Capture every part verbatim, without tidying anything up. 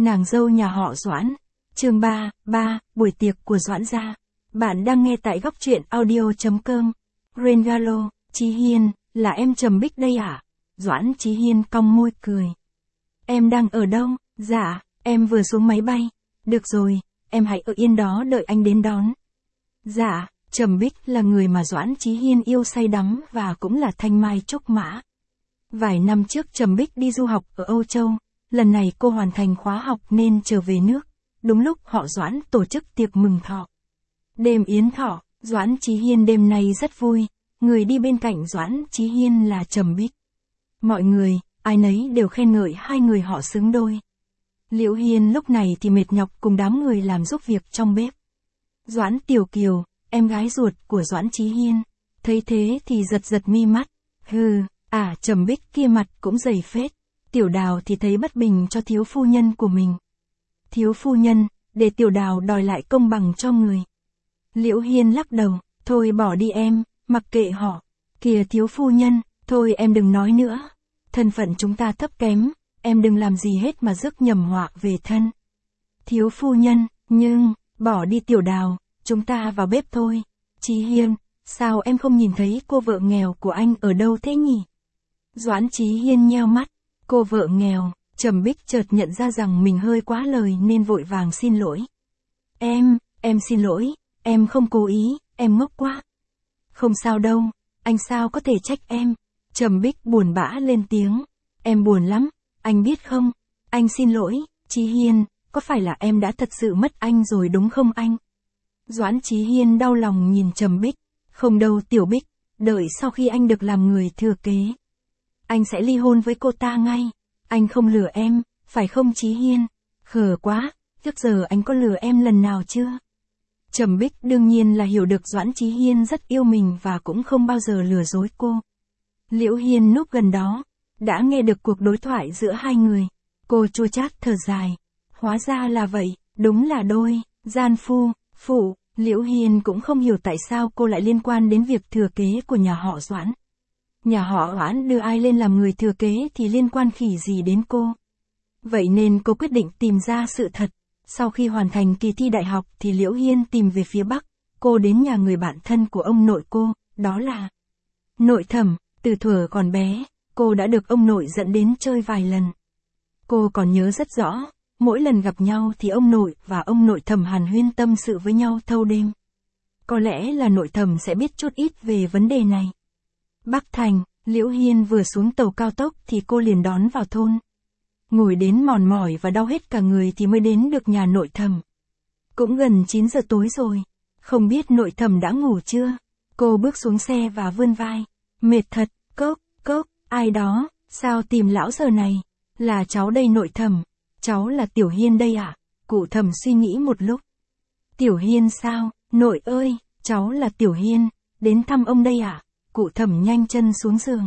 Nàng dâu nhà họ Doãn. Chương ba, ba, buổi tiệc của Doãn gia. Bạn đang nghe tại góc truyện audio chấm com. Rengalo, Chí Hiên, là em Trầm Bích đây à? Doãn Chí Hiên cong môi cười. Em đang ở đâu? Dạ, em vừa xuống máy bay. Được rồi, em hãy ở yên đó đợi anh đến đón. Dạ, Trầm Bích là người mà Doãn Chí Hiên yêu say đắm và cũng là thanh mai trúc mã. Vài năm trước Trầm Bích đi du học ở Âu Châu, lần này cô hoàn thành khóa học nên trở về nước, đúng lúc họ Doãn tổ chức tiệc mừng thọ. Đêm yến thọ, Doãn Chí Hiên đêm nay rất vui, người đi bên cạnh Doãn Chí Hiên là Trầm Bích. Mọi người, ai nấy đều khen ngợi hai người họ xứng đôi. Liễu Hiên lúc này thì mệt nhọc cùng đám người làm giúp việc trong bếp. Doãn Tiểu Kiều, em gái ruột của Doãn Chí Hiên, thấy thế thì giật giật mi mắt. Hừ, à Trầm Bích kia mặt cũng dày phết. Tiểu Đào thì thấy bất bình cho thiếu phu nhân của mình. Thiếu phu nhân, để Tiểu Đào đòi lại công bằng cho người. Liễu Hiên lắc đầu, thôi bỏ đi em, mặc kệ họ. Kìa thiếu phu nhân, thôi em đừng nói nữa. Thân phận chúng ta thấp kém, em đừng làm gì hết mà rước nhầm họa về thân. Thiếu phu nhân, nhưng, bỏ đi Tiểu Đào, chúng ta vào bếp thôi. Chí Hiên, sao em không nhìn thấy cô vợ nghèo của anh ở đâu thế nhỉ? Doãn Chí Hiên nheo mắt, cô vợ nghèo. Trầm Bích chợt nhận ra rằng mình hơi quá lời nên vội vàng xin lỗi. Em, em xin lỗi, em không cố ý, em ngốc quá. Không sao đâu, anh sao có thể trách em. Trầm Bích buồn bã lên tiếng. Em buồn lắm, anh biết không? Anh xin lỗi, Chí Hiên, có phải là em đã thật sự mất anh rồi đúng không anh? Doãn Chí Hiên đau lòng nhìn Trầm Bích. Không đâu Tiểu Bích, đợi sau khi anh được làm người thừa kế. Anh sẽ ly hôn với cô ta ngay. Anh không lừa em, phải không Chí Hiên? Khờ quá, trước giờ anh có lừa em lần nào chưa? Trầm Bích đương nhiên là hiểu được Doãn Chí Hiên rất yêu mình và cũng không bao giờ lừa dối cô. Liễu Hiên núp gần đó, đã nghe được cuộc đối thoại giữa hai người. Cô chua chát thở dài. Hóa ra là vậy, đúng là đôi, gian phu, phụ. Liễu Hiên cũng không hiểu tại sao cô lại liên quan đến việc thừa kế của nhà họ Doãn. Nhà họ Doãn đưa ai lên làm người thừa kế thì liên quan khỉ gì đến cô. Vậy nên cô quyết định tìm ra sự thật. Sau khi hoàn thành kỳ thi đại học thì Liễu Hiên tìm về phía Bắc. Cô đến nhà người bạn thân của ông nội cô, đó là Nội Thẩm. Từ thuở còn bé, cô đã được ông nội dẫn đến chơi vài lần. Cô còn nhớ rất rõ, mỗi lần gặp nhau thì ông nội và ông Nội Thẩm hàn huyên tâm sự với nhau thâu đêm. Có lẽ là Nội Thẩm sẽ biết chút ít về vấn đề này. Bắc Thành, Liễu Hiên vừa xuống tàu cao tốc thì cô liền đón vào thôn. Ngồi đến mòn mỏi và đau hết cả người thì mới đến được nhà Nội Thẩm. Cũng gần chín giờ tối rồi, không biết Nội Thẩm đã ngủ chưa? Cô bước xuống xe và vươn vai. Mệt thật, cốc, cốc, ai đó, sao tìm lão giờ này? Là cháu đây Nội Thẩm, cháu là Tiểu Hiên đây ạ. À? Cụ Thẩm suy nghĩ một lúc. Tiểu Hiên sao? Nội ơi, cháu là Tiểu Hiên, đến thăm ông đây ạ. À? Cụ Thẩm nhanh chân xuống giường.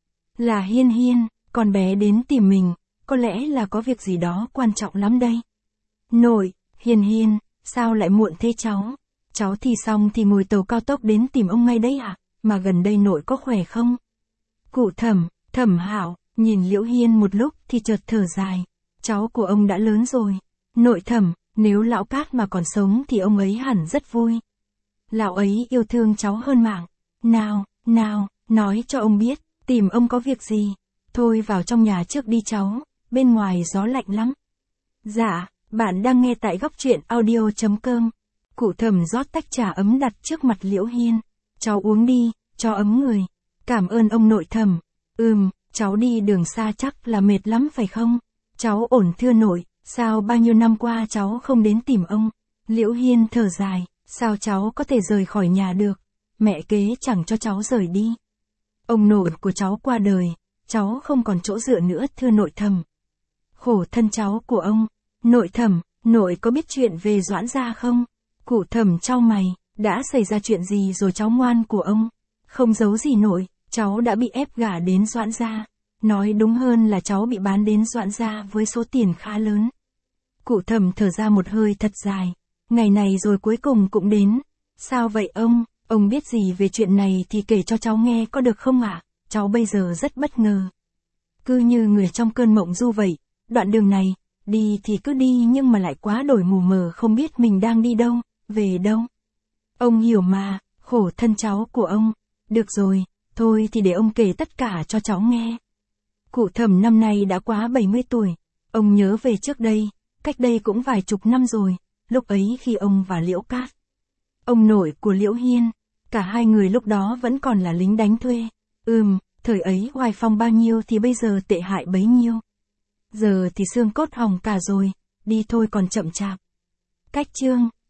Là Hiên Hiên, con bé đến tìm mình, có lẽ là có việc gì đó quan trọng lắm đây. Nội, Hiên Hiên, sao lại muộn thế cháu? Cháu thì xong thì ngồi tàu cao tốc đến tìm ông ngay đấy à? Mà gần đây nội có khỏe không? Cụ Thẩm, Thẩm Hạo, nhìn Liễu Hiên một lúc thì chợt thở dài. Cháu của ông đã lớn rồi. Nội Thẩm, nếu lão Cát mà còn sống thì ông ấy hẳn rất vui. Lão ấy yêu thương cháu hơn mạng. Nào, nào, nói cho ông biết, tìm ông có việc gì. Thôi vào trong nhà trước đi cháu, bên ngoài gió lạnh lắm. Dạ, bạn đang nghe tại góc truyện audio chấm com. Cụ Thẩm rót tách trà ấm đặt trước mặt Liễu Hiên. Cháu uống đi, cho ấm người. Cảm ơn ông Nội Thẩm. Ừm, cháu đi đường xa chắc là mệt lắm phải không? Cháu ổn thưa nội, sao bao nhiêu năm qua cháu không đến tìm ông? Liễu Hiên thở dài, sao cháu có thể rời khỏi nhà được? Mẹ kế chẳng cho cháu rời đi. Ông nội của cháu qua đời, cháu không còn chỗ dựa nữa thưa Nội Thẩm. Khổ thân cháu của ông. Nội Thẩm, nội có biết chuyện về Doãn gia không? Cụ Thẩm chau mày, đã xảy ra chuyện gì rồi cháu ngoan của ông? Không giấu gì nội, cháu đã bị ép gả đến Doãn gia. Nói đúng hơn là cháu bị bán đến Doãn gia với số tiền khá lớn. Cụ Thẩm thở ra một hơi thật dài. Ngày này rồi cuối cùng cũng đến. Sao vậy ông? Ông biết gì về chuyện này thì kể cho cháu nghe có được không ạ? À? Cháu bây giờ rất bất ngờ. Cứ như người trong cơn mộng du vậy. Đoạn đường này, Đi thì cứ đi nhưng mà lại quá đổi mù mờ không biết mình đang đi đâu, về đâu. Ông hiểu mà, khổ thân cháu của ông. Được rồi, thôi thì để ông kể tất cả cho cháu nghe. Cụ Thẩm năm nay đã quá bảy mươi tuổi. Ông nhớ về trước đây, cách đây cũng vài chục năm rồi, lúc ấy khi ông và Liễu Cát, ông nội của Liễu Hiên, cả hai người lúc đó vẫn còn là lính đánh thuê. Ừm, thời ấy oai phong bao nhiêu thì bây giờ tệ hại bấy nhiêu. Giờ thì xương cốt hỏng cả rồi, đi thôi còn chậm chạp. Cách chương